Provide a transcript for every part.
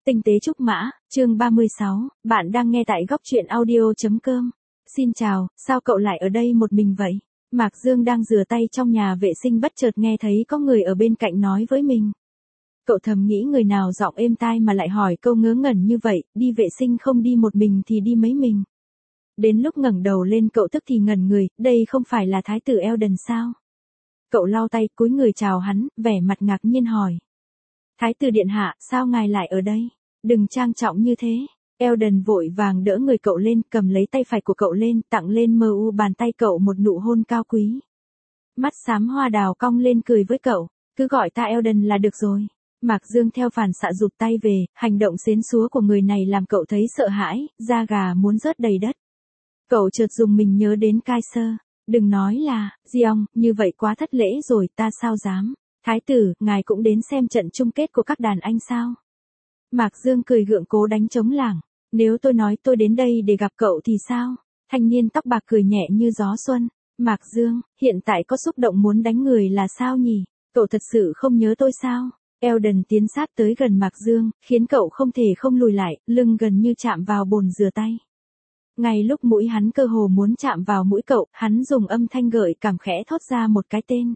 Tinh tế trúc mã, chương 36, bạn đang nghe tại góc truyện audio.com. Xin chào, sao cậu lại ở đây một mình vậy? Mạc Dương đang rửa tay trong nhà vệ sinh bất chợt nghe thấy có người ở bên cạnh nói với mình. Cậu thầm nghĩ người nào giọng êm tai mà lại hỏi câu ngớ ngẩn như vậy, đi vệ sinh không đi một mình thì đi mấy mình. Đến lúc ngẩng đầu lên cậu tức thì ngẩn người, đây không phải là thái tử Eldon sao? Cậu lau tay cúi người chào hắn, vẻ mặt ngạc nhiên hỏi. Thái tử điện hạ, sao ngài lại ở đây? Đừng trang trọng như thế. Eldon vội vàng đỡ người cậu lên, cầm lấy tay phải của cậu lên, tặng lên bàn tay cậu một nụ hôn cao quý. Mắt xám hoa đào cong lên cười với cậu, cứ gọi ta Eldon là được rồi. Mạc Dương theo phản xạ rụt tay về, hành động xến xúa của người này làm cậu thấy sợ hãi, da gà muốn rớt đầy đất. Cậu chợt dùng mình nhớ đến Kaiser. Đừng nói là, Giong, như vậy quá thất lễ rồi, ta sao dám. Thái tử, ngài cũng đến xem trận chung kết của các đàn anh sao? Mạc Dương cười gượng cố đánh trống lảng. Nếu tôi nói tôi đến đây để gặp cậu thì sao? Thanh niên tóc bạc cười nhẹ như gió xuân. Mạc Dương, hiện tại có xúc động muốn đánh người là sao nhỉ? Cậu thật sự không nhớ tôi sao? Eldon tiến sát tới gần Mạc Dương, khiến cậu không thể không lùi lại, lưng gần như chạm vào bồn rửa tay. Ngay lúc mũi hắn cơ hồ muốn chạm vào mũi cậu, hắn dùng âm thanh gợi cảm khẽ thốt ra một cái tên.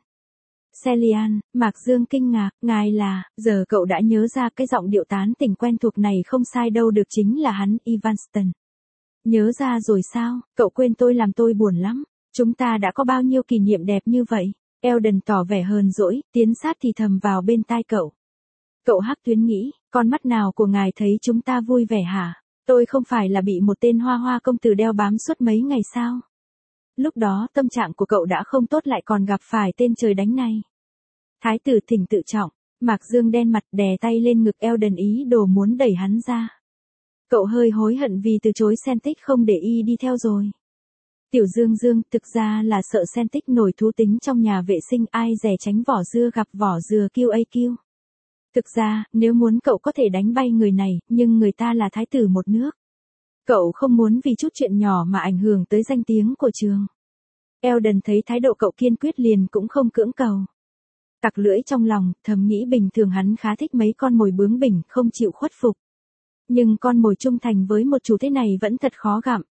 Celian. Mạc Dương kinh ngạc, ngài là, giờ cậu đã nhớ ra cái giọng điệu tán tỉnh quen thuộc này không sai đâu được chính là hắn, Evanston. Nhớ ra rồi sao, cậu quên tôi làm tôi buồn lắm, chúng ta đã có bao nhiêu kỷ niệm đẹp như vậy. Eldon tỏ vẻ hờn dỗi, tiến sát thì thầm vào bên tai cậu. Cậu Hắc Tuyến nghĩ, con mắt nào của ngài thấy chúng ta vui vẻ hả? Tôi không phải là bị một tên hoa hoa công tử đeo bám suốt mấy ngày sao? Lúc đó tâm trạng của cậu đã không tốt lại còn gặp phải tên trời đánh này. Thái tử thỉnh tự trọng, Mạc Dương đen mặt đè tay lên ngực Eldon ý đồ muốn đẩy hắn ra. Cậu hơi hối hận vì từ chối Celtic không để y đi theo rồi. Tiểu Dương thực ra là sợ Celtic nổi thú tính trong nhà vệ sinh ai dè tránh vỏ dưa gặp vỏ dừa QAQ. Thực ra, nếu muốn cậu có thể đánh bay người này, nhưng người ta là thái tử một nước. Cậu không muốn vì chút chuyện nhỏ mà ảnh hưởng tới danh tiếng của trường. Eldon thấy thái độ cậu kiên quyết liền cũng không cưỡng cầu. Tặc lưỡi trong lòng, thầm nghĩ bình thường hắn khá thích mấy con mồi bướng bỉnh, không chịu khuất phục. Nhưng con mồi trung thành với một chủ thế này vẫn thật khó gặm.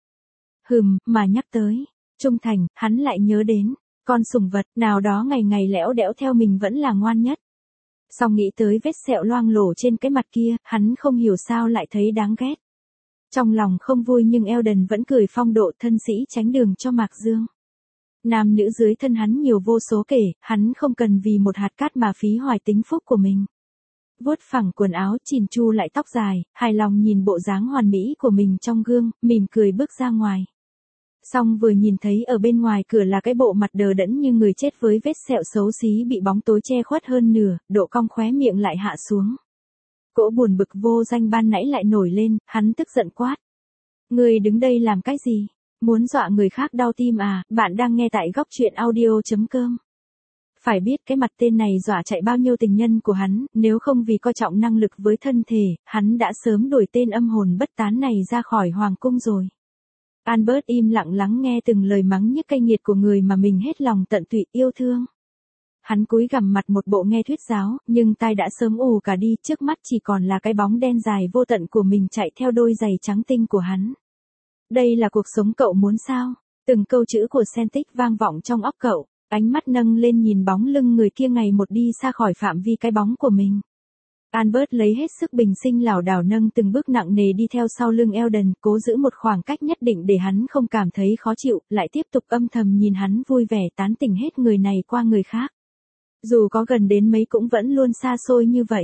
Mà nhắc tới, trung thành, hắn lại nhớ đến, con sủng vật, nào đó ngày ngày lẽo đẽo theo mình vẫn là ngoan nhất. Sau nghĩ tới vết sẹo loang lổ trên cái mặt kia, hắn không hiểu sao lại thấy đáng ghét. Trong lòng không vui nhưng Eldon vẫn cười phong độ thân sĩ tránh đường cho Mạc Dương. Nam nữ dưới thân hắn nhiều vô số kể, hắn không cần vì một hạt cát mà phí hoài tính phúc của mình. Vuốt phẳng quần áo chỉn chu lại tóc dài, hài lòng nhìn bộ dáng hoàn mỹ của mình trong gương, mỉm cười bước ra ngoài. Xong vừa nhìn thấy ở bên ngoài cửa là cái bộ mặt đờ đẫn như người chết với vết sẹo xấu xí bị bóng tối che khuất hơn nửa, độ cong khóe miệng lại hạ xuống. Cỗ buồn bực vô danh ban nãy lại nổi lên, hắn tức giận quát. Người đứng đây làm cái gì? Muốn dọa người khác đau tim à? Bạn đang nghe tại góc truyện audio.com. Phải biết cái mặt tên này dọa chạy bao nhiêu tình nhân của hắn, nếu không vì coi trọng năng lực với thân thể, hắn đã sớm đuổi tên âm hồn bất tán này ra khỏi hoàng cung rồi. Albert im lặng lắng nghe từng lời mắng nhức cay nghiệt của người mà mình hết lòng tận tụy yêu thương. Hắn cúi gằm mặt một bộ nghe thuyết giáo, nhưng tai đã sớm ù cả đi, trước mắt chỉ còn là cái bóng đen dài vô tận của mình chạy theo đôi giày trắng tinh của hắn. Đây là cuộc sống cậu muốn sao? Từng câu chữ của Celtic vang vọng trong óc cậu, ánh mắt nâng lên nhìn bóng lưng người kia ngày một đi xa khỏi phạm vi cái bóng của mình. Albert lấy hết sức bình sinh lảo đảo nâng từng bước nặng nề đi theo sau lưng Eldon, cố giữ một khoảng cách nhất định để hắn không cảm thấy khó chịu, lại tiếp tục âm thầm nhìn hắn vui vẻ tán tỉnh hết người này qua người khác. Dù có gần đến mấy cũng vẫn luôn xa xôi như vậy.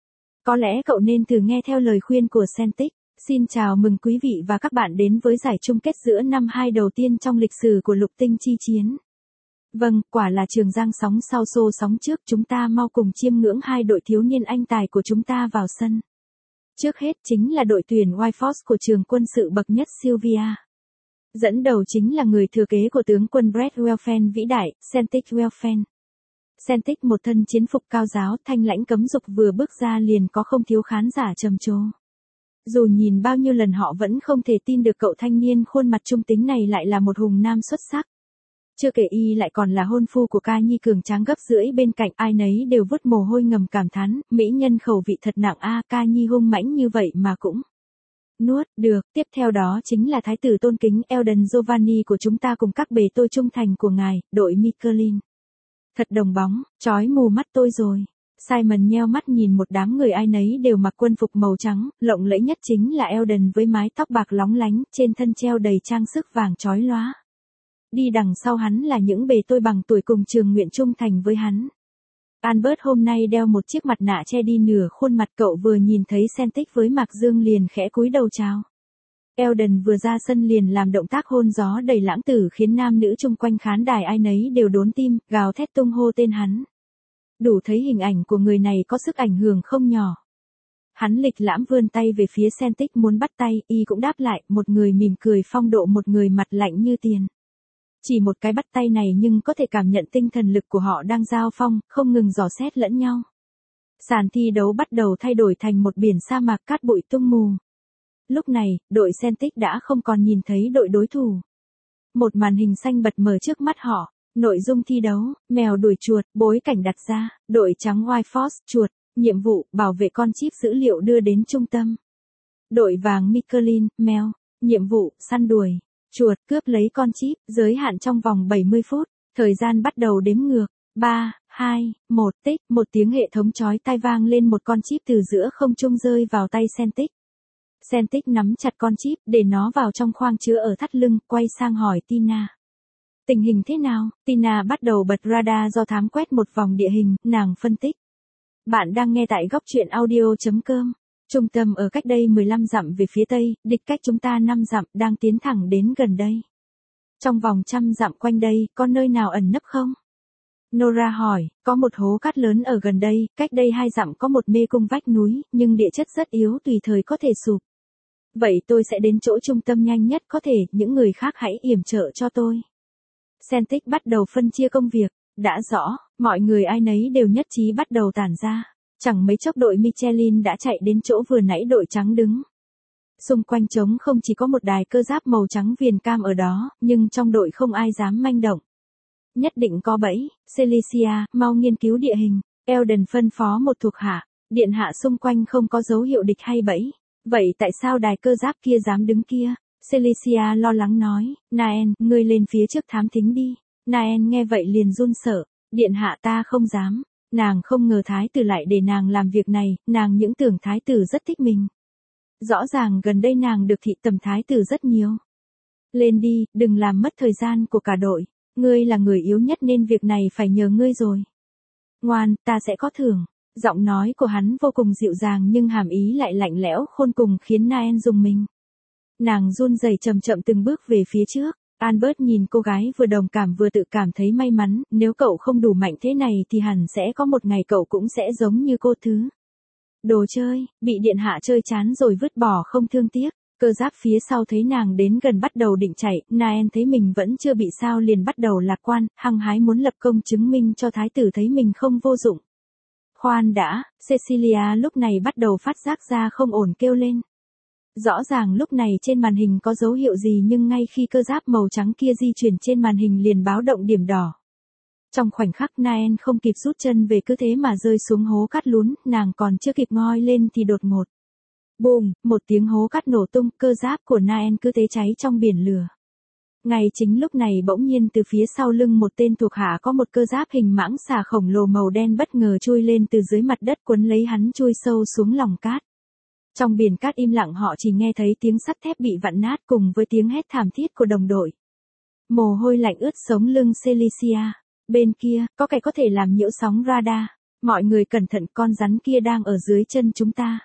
Có lẽ cậu nên thử nghe theo lời khuyên của Celtic. Xin chào mừng quý vị và các bạn đến với giải chung kết giữa năm 2 đầu tiên trong lịch sử của lục tinh chi chiến. Vâng, quả là Trường Giang sóng sau xô sóng trước, chúng ta mau cùng chiêm ngưỡng hai đội thiếu niên anh tài của chúng ta vào sân. Trước hết chính là đội tuyển Whiteforce của trường quân sự bậc nhất Sylvia. Dẫn đầu chính là người thừa kế của tướng quân Brett Welfen vĩ đại, Celtic Welfen. Celtic một thân chiến phục cao giáo, thanh lãnh cấm dục vừa bước ra liền có không thiếu khán giả trầm trồ. Dù nhìn bao nhiêu lần họ vẫn không thể tin được cậu thanh niên khuôn mặt trung tính này lại là một hùng nam xuất sắc. Chưa kể y lại còn là hôn phu của ca nhi cường tráng gấp rưỡi bên cạnh, ai nấy đều vứt mồ hôi ngầm cảm thán, mỹ nhân khẩu vị thật nặng a, ca nhi hung mãnh như vậy mà cũng nuốt được. Tiếp theo đó chính là thái tử tôn kính Eldon Giovanni của chúng ta cùng các bề tôi trung thành của ngài, đội Michelin. Thật đồng bóng, chói mù mắt tôi rồi. Simon nheo mắt nhìn một đám người ai nấy đều mặc quân phục màu trắng, lộng lẫy nhất chính là Eldon với mái tóc bạc lóng lánh, trên thân treo đầy trang sức vàng chói lóa. Đi đằng sau hắn là những bề tôi bằng tuổi cùng trường nguyện trung thành với hắn. Albert hôm nay đeo một chiếc mặt nạ che đi nửa khuôn mặt, cậu vừa nhìn thấy Celtic với Mạc Dương liền khẽ cúi đầu chào. Eldon vừa ra sân liền làm động tác hôn gió đầy lãng tử khiến nam nữ chung quanh khán đài ai nấy đều đốn tim, gào thét tung hô tên hắn. Đủ thấy hình ảnh của người này có sức ảnh hưởng không nhỏ. Hắn lịch lãm vươn tay về phía Celtic muốn bắt tay, y cũng đáp lại, một người mỉm cười phong độ, một người mặt lạnh như tiền. Chỉ một cái bắt tay này nhưng có thể cảm nhận tinh thần lực của họ đang giao phong, không ngừng dò xét lẫn nhau. Sàn thi đấu bắt đầu thay đổi thành một biển sa mạc cát bụi tung mù. Lúc này, đội Celtic đã không còn nhìn thấy đội đối thủ. Một màn hình xanh bật mở trước mắt họ. Nội dung thi đấu, mèo đuổi chuột, bối cảnh đặt ra, đội trắng White Fox, chuột, nhiệm vụ, bảo vệ con chip dữ liệu đưa đến trung tâm. Đội vàng Michelin, mèo, nhiệm vụ, săn đuổi, chuột, cướp lấy con chip, giới hạn trong vòng 70 phút, thời gian bắt đầu đếm ngược, 3, 2, 1, tích, một tiếng hệ thống chói tai vang lên, một con chip từ giữa không trung rơi vào tay Celtic. Celtic nắm chặt con chip, để nó vào trong khoang chứa ở thắt lưng, quay sang hỏi Tina. Tình hình thế nào? Tina bắt đầu bật radar do thám quét một vòng địa hình, nàng phân tích. Bạn đang nghe tại góc truyện audio.com. Trung tâm ở cách đây 15 dặm về phía tây, địch cách chúng ta 5 dặm, đang tiến thẳng đến gần đây. Trong vòng 100 dặm quanh đây, có nơi nào ẩn nấp không? Nora hỏi, có một hố cát lớn ở gần đây, cách đây 2 dặm có một mê cung vách núi, nhưng địa chất rất yếu, tùy thời có thể sụp. Vậy tôi sẽ đến chỗ trung tâm nhanh nhất có thể, những người khác hãy yểm trợ cho tôi. Celtic bắt đầu phân chia công việc, đã rõ, mọi người ai nấy đều nhất trí bắt đầu tản ra. Chẳng mấy chốc đội Michelin đã chạy đến chỗ vừa nãy đội trắng đứng. Xung quanh trống không chỉ có một đài cơ giáp màu trắng viền cam ở đó, nhưng trong đội không ai dám manh động. Nhất định có bẫy, Celicia, mau nghiên cứu địa hình. Eldon phân phó một thuộc hạ, điện hạ xung quanh không có dấu hiệu địch hay bẫy. Vậy tại sao đài cơ giáp kia dám đứng kia? Celicia lo lắng nói, Naen, ngươi lên phía trước thám thính đi. Naen nghe vậy liền run sợ, điện hạ ta không dám. Nàng không ngờ thái tử lại để nàng làm việc này, nàng những tưởng thái tử rất thích mình. Rõ ràng gần đây nàng được thị tầm thái tử rất nhiều. Lên đi, đừng làm mất thời gian của cả đội. Ngươi là người yếu nhất nên việc này phải nhờ ngươi rồi. Ngoan, ta sẽ có thưởng. Giọng nói của hắn vô cùng dịu dàng nhưng hàm ý lại lạnh lẽo khôn cùng khiến Naen rùng mình. Nàng run rẩy chậm chậm từng bước về phía trước. Albert nhìn cô gái vừa đồng cảm vừa tự cảm thấy may mắn, nếu cậu không đủ mạnh thế này thì hẳn sẽ có một ngày cậu cũng sẽ giống như cô thứ. Đồ chơi, bị điện hạ chơi chán rồi vứt bỏ không thương tiếc. Cơ giáp phía sau thấy nàng đến gần bắt đầu định chạy, Naen thấy mình vẫn chưa bị sao liền bắt đầu lạc quan, hăng hái muốn lập công chứng minh cho thái tử thấy mình không vô dụng. Khoan đã, Cecilia lúc này bắt đầu phát giác ra không ổn kêu lên. Rõ ràng lúc này trên màn hình có dấu hiệu gì nhưng ngay khi cơ giáp màu trắng kia di chuyển trên màn hình liền báo động điểm đỏ. Trong khoảnh khắc Naen không kịp rút chân về cứ thế mà rơi xuống hố cát lún, nàng còn chưa kịp ngoi lên thì đột ngột. Bùm, một tiếng hố cát nổ tung, cơ giáp của Naen cứ thế cháy trong biển lửa. Ngay chính lúc này bỗng nhiên từ phía sau lưng một tên thuộc hạ có một cơ giáp hình mãng xà khổng lồ màu đen bất ngờ chui lên từ dưới mặt đất cuốn lấy hắn chui sâu xuống lòng cát. Trong biển cát im lặng họ chỉ nghe thấy tiếng sắt thép bị vặn nát cùng với tiếng hét thảm thiết của đồng đội. Mồ hôi lạnh ướt sống lưng Celicia. Bên kia, có kẻ có thể làm nhiễu sóng radar. Mọi người cẩn thận, con rắn kia đang ở dưới chân chúng ta.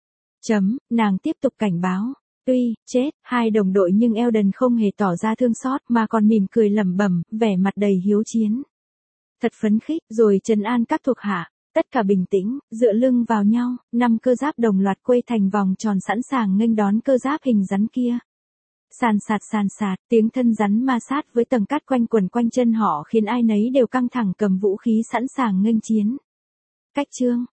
Nàng tiếp tục cảnh báo. Tuy, chết, hai đồng đội nhưng Eldon không hề tỏ ra thương xót mà còn mỉm cười lẩm bẩm, vẻ mặt đầy hiếu chiến. Thật phấn khích, rồi trấn an các thuộc hạ. Tất cả bình tĩnh, dựa lưng vào nhau, 5 cơ giáp đồng loạt quay thành vòng tròn sẵn sàng nghênh đón cơ giáp hình rắn kia. Sàn sạt, tiếng thân rắn ma sát với tầng cát quanh quần quanh chân họ khiến ai nấy đều căng thẳng cầm vũ khí sẵn sàng nghênh chiến. Cách chương,